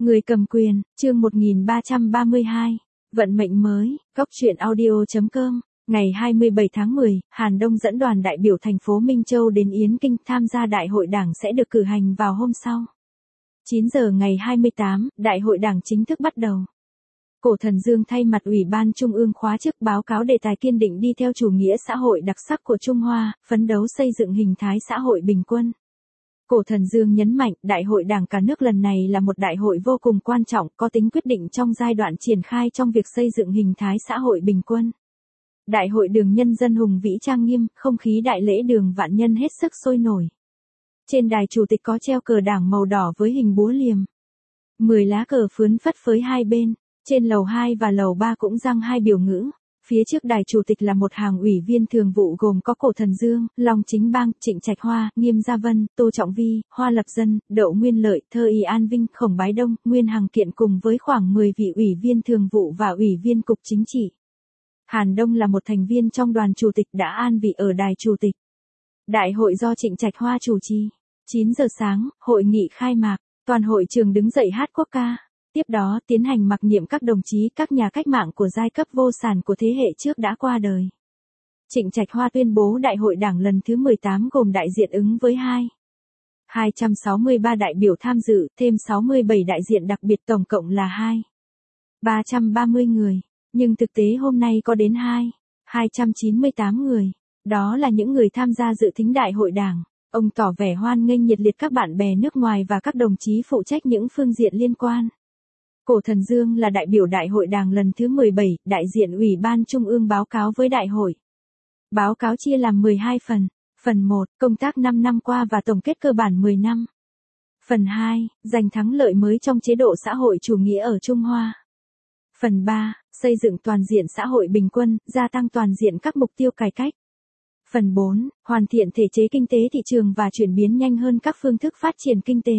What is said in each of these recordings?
Người cầm quyền, chương 1332. Vận mệnh mới, góc truyện audio.com. Ngày 27 tháng 10, Hàn Đông dẫn đoàn đại biểu thành phố Minh Châu đến Yến Kinh tham gia đại hội đảng sẽ được cử hành vào hôm sau. 9 giờ ngày 28, đại hội đảng chính thức bắt đầu. Cổ Thần Dương thay mặt Ủy ban Trung ương khóa chức báo cáo đề tài kiên định đi theo chủ nghĩa xã hội đặc sắc của Trung Hoa, phấn đấu xây dựng hình thái xã hội bình quân. Cổ Thần Dương nhấn mạnh, Đại hội Đảng cả nước lần này là một đại hội vô cùng quan trọng, có tính quyết định trong giai đoạn triển khai trong việc xây dựng hình thái xã hội bình quân. Đại hội đường nhân dân hùng vĩ trang nghiêm, không khí đại lễ đường vạn nhân hết sức sôi nổi. Trên đài chủ tịch có treo cờ đảng màu đỏ với hình búa liềm. 10 lá cờ phướn phất phới hai bên, trên lầu 2 và lầu 3 cũng giăng hai biểu ngữ. Phía trước đài chủ tịch là một hàng ủy viên thường vụ gồm có Cổ Thần Dương, Long Chính Bang, Trịnh Trạch Hoa, Nghiêm Gia Vân, Tô Trọng Vi, Hoa Lập Dân, Đậu Nguyên Lợi, Thơ Y An Vinh, Khổng Bái Đông, Nguyên Hằng Kiện cùng với khoảng 10 vị ủy viên thường vụ và ủy viên cục chính trị. Hàn Đông là một thành viên trong đoàn chủ tịch đã an vị ở đài chủ tịch. Đại hội do Trịnh Trạch Hoa chủ trì. 9 giờ sáng, hội nghị khai mạc, toàn hội trường đứng dậy hát quốc ca. Tiếp đó tiến hành mặc niệm các đồng chí các nhà cách mạng của giai cấp vô sản của thế hệ trước đã qua đời. Trịnh Trạch Hoa tuyên bố Đại hội Đảng lần thứ 18 gồm đại diện ứng với 263 đại biểu tham dự, thêm 67 đại diện đặc biệt tổng cộng là 330 người. Nhưng thực tế hôm nay có đến 298 người. Đó là những người tham gia dự thính Đại hội Đảng. Ông tỏ vẻ hoan nghênh nhiệt liệt các bạn bè nước ngoài và các đồng chí phụ trách những phương diện liên quan. Cổ Thần Dương là đại biểu Đại hội Đảng lần thứ 17, đại diện Ủy ban Trung ương báo cáo với đại hội. Báo cáo chia làm 12 phần. Phần 1, công tác 5 năm qua và tổng kết cơ bản 10 năm. Phần 2, giành thắng lợi mới trong chế độ xã hội chủ nghĩa ở Trung Hoa. Phần 3, xây dựng toàn diện xã hội bình quân, gia tăng toàn diện các mục tiêu cải cách. Phần 4, hoàn thiện thể chế kinh tế thị trường và chuyển biến nhanh hơn các phương thức phát triển kinh tế.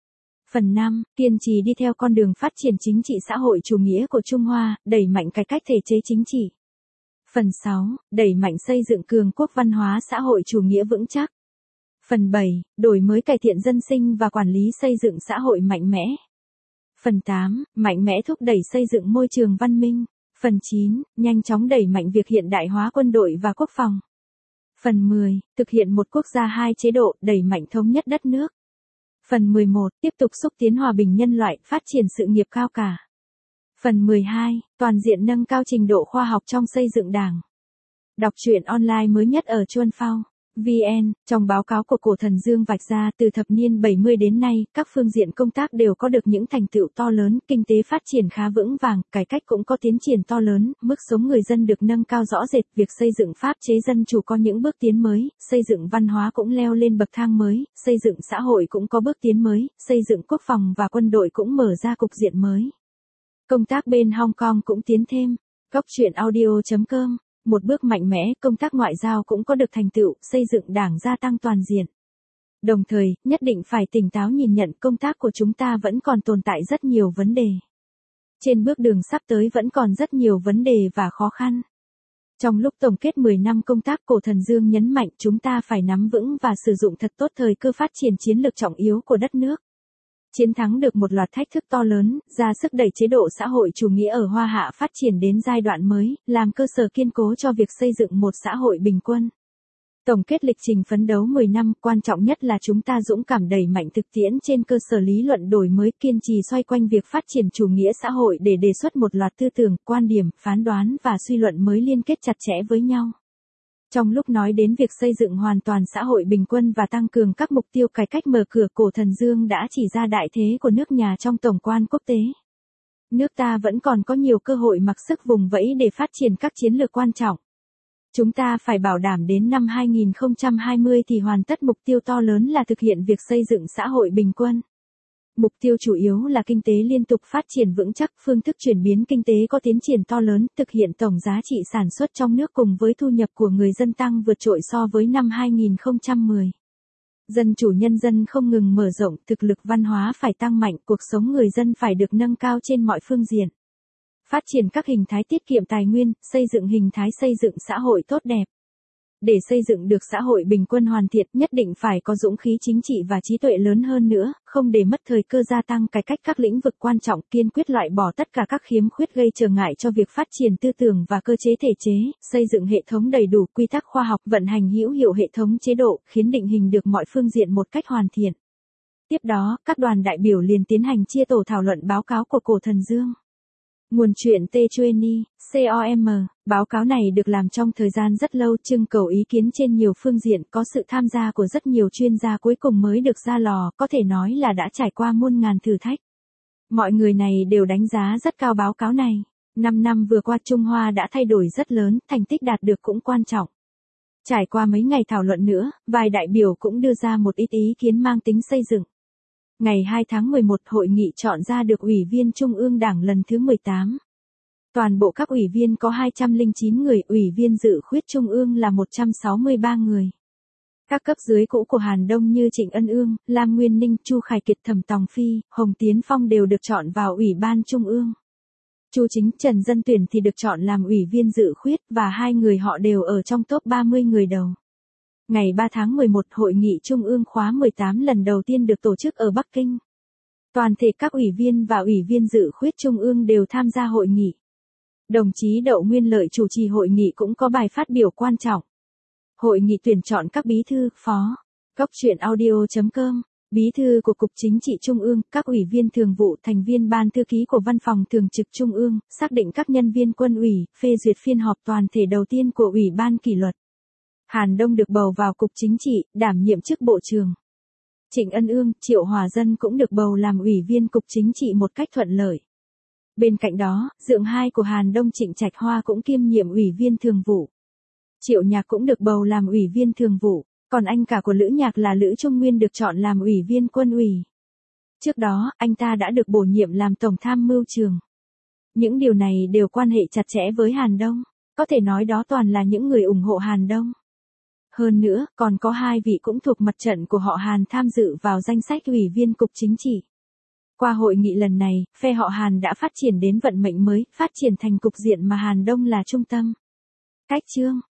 Phần 5, kiên trì đi theo con đường phát triển chính trị xã hội chủ nghĩa của Trung Hoa, đẩy mạnh cải cách thể chế chính trị. Phần 6, đẩy mạnh xây dựng cường quốc văn hóa xã hội chủ nghĩa vững chắc. Phần 7, đổi mới cải thiện dân sinh và quản lý xây dựng xã hội mạnh mẽ. Phần 8, mạnh mẽ thúc đẩy xây dựng môi trường văn minh. Phần 9, nhanh chóng đẩy mạnh việc hiện đại hóa quân đội và quốc phòng. Phần 10, thực hiện một quốc gia hai chế độ, đẩy mạnh thống nhất đất nước. Phần 11, tiếp tục xúc tiến hòa bình nhân loại, phát triển sự nghiệp cao cả. Phần 12, toàn diện nâng cao trình độ khoa học trong xây dựng Đảng. Đọc truyện online mới nhất ở Chuan Phao VN, trong báo cáo của Cổ Thần Dương vạch ra từ thập niên 70 đến nay, các phương diện công tác đều có được những thành tựu to lớn, kinh tế phát triển khá vững vàng, cải cách cũng có tiến triển to lớn, mức sống người dân được nâng cao rõ rệt, việc xây dựng pháp chế dân chủ có những bước tiến mới, xây dựng văn hóa cũng leo lên bậc thang mới, xây dựng xã hội cũng có bước tiến mới, xây dựng quốc phòng và quân đội cũng mở ra cục diện mới. Công tác bên Hong Kong cũng tiến thêm. Góc truyện audio.com. Một bước mạnh mẽ, công tác ngoại giao cũng có được thành tựu, xây dựng Đảng gia tăng toàn diện. Đồng thời, nhất định phải tỉnh táo nhìn nhận công tác của chúng ta vẫn còn tồn tại rất nhiều vấn đề. Trên bước đường sắp tới vẫn còn rất nhiều vấn đề và khó khăn. Trong lúc tổng kết 10 năm công tác, Cổ Thần Dương nhấn mạnh chúng ta phải nắm vững và sử dụng thật tốt thời cơ phát triển chiến lược trọng yếu của đất nước. Chiến thắng được một loạt thách thức to lớn, ra sức đẩy chế độ xã hội chủ nghĩa ở Hoa Hạ phát triển đến giai đoạn mới, làm cơ sở kiên cố cho việc xây dựng một xã hội bình quân. Tổng kết lịch trình phấn đấu 10 năm, quan trọng nhất là chúng ta dũng cảm đẩy mạnh thực tiễn trên cơ sở lý luận đổi mới, kiên trì xoay quanh việc phát triển chủ nghĩa xã hội để đề xuất một loạt tư tưởng, quan điểm, phán đoán và suy luận mới liên kết chặt chẽ với nhau. Trong lúc nói đến việc xây dựng hoàn toàn xã hội bình quân và tăng cường các mục tiêu cải cách mở cửa, Cổ Thần Dương đã chỉ ra đại thế của nước nhà trong tổng quan quốc tế. Nước ta vẫn còn có nhiều cơ hội mặc sức vùng vẫy để phát triển các chiến lược quan trọng. Chúng ta phải bảo đảm đến năm 2020 thì hoàn tất mục tiêu to lớn là thực hiện việc xây dựng xã hội bình quân. Mục tiêu chủ yếu là kinh tế liên tục phát triển vững chắc, phương thức chuyển biến kinh tế có tiến triển to lớn, thực hiện tổng giá trị sản xuất trong nước cùng với thu nhập của người dân tăng vượt trội so với năm 2010. Dân chủ nhân dân không ngừng mở rộng, thực lực văn hóa phải tăng mạnh, cuộc sống người dân phải được nâng cao trên mọi phương diện. Phát triển các hình thái tiết kiệm tài nguyên, xây dựng hình thái xây dựng xã hội tốt đẹp. Để xây dựng được xã hội bình quân hoàn thiện, nhất định phải có dũng khí chính trị và trí tuệ lớn hơn nữa, không để mất thời cơ gia tăng cải cách các lĩnh vực quan trọng, kiên quyết loại bỏ tất cả các khiếm khuyết gây trở ngại cho việc phát triển tư tưởng và cơ chế thể chế, xây dựng hệ thống đầy đủ quy tắc khoa học, vận hành hữu hiệu hệ thống chế độ, khiến định hình được mọi phương diện một cách hoàn thiện. Tiếp đó, các đoàn đại biểu liền tiến hành chia tổ thảo luận báo cáo của Cổ Thần Dương. Nguồn truyện T-Chueni.com. Báo cáo này được làm trong thời gian rất lâu, trưng cầu ý kiến trên nhiều phương diện, có sự tham gia của rất nhiều chuyên gia, cuối cùng mới được ra lò, có thể nói là đã trải qua muôn ngàn thử thách. Mọi người này đều đánh giá rất cao báo cáo này. 5 năm vừa qua Trung Hoa đã thay đổi rất lớn, thành tích đạt được cũng quan trọng. Trải qua mấy ngày thảo luận nữa, vài đại biểu cũng đưa ra một ít ý kiến mang tính xây dựng. Ngày 2 tháng 11, hội nghị chọn ra được Ủy viên Trung ương Đảng lần thứ 18. Toàn bộ các ủy viên có 209 người, ủy viên dự khuyết Trung ương là 163 người. Các cấp dưới cũ của Hàn Đông như Trịnh Ân Ương, Lam Nguyên Ninh, Chu Khải Kiệt, Thẩm Tòng Phi, Hồng Tiến Phong đều được chọn vào Ủy ban Trung ương. Chu Chính, Trần Dân Tuyển thì được chọn làm ủy viên dự khuyết, và hai người họ đều ở trong top 30 người đầu. Ngày 3 tháng 11, Hội nghị Trung ương khóa 18 lần đầu tiên được tổ chức ở Bắc Kinh. Toàn thể các ủy viên và ủy viên dự khuyết Trung ương đều tham gia hội nghị. Đồng chí Đậu Nguyên Lợi chủ trì hội nghị cũng có bài phát biểu quan trọng. Hội nghị tuyển chọn các bí thư, phó. Cốc truyện audio.com. Bí thư của Cục Chính trị Trung ương, các ủy viên thường vụ, thành viên ban thư ký của Văn phòng Thường trực Trung ương, xác định các nhân viên quân ủy, phê duyệt phiên họp toàn thể đầu tiên của Ủy ban kỷ luật. Hàn Đông được bầu vào Cục Chính trị, đảm nhiệm chức Bộ trưởng. Trịnh Ân Ương, Triệu Hòa Dân cũng được bầu làm ủy viên Cục Chính trị một cách thuận lợi. Bên cạnh đó, dượng hai của Hàn Đông Trịnh Trạch Hoa cũng kiêm nhiệm ủy viên thường vụ. Triệu Nhạc cũng được bầu làm ủy viên thường vụ, còn anh cả của Lữ Nhạc là Lữ Trung Nguyên được chọn làm ủy viên quân ủy. Trước đó, anh ta đã được bổ nhiệm làm tổng tham mưu trưởng. Những điều này đều quan hệ chặt chẽ với Hàn Đông, có thể nói đó toàn là những người ủng hộ Hàn Đông. Hơn nữa, còn có hai vị cũng thuộc mặt trận của họ Hàn tham dự vào danh sách ủy viên Cục Chính trị. Qua hội nghị lần này, phe họ Hàn đã phát triển đến vận mệnh mới, phát triển thành cục diện mà Hàn Đông là trung tâm. Cách chương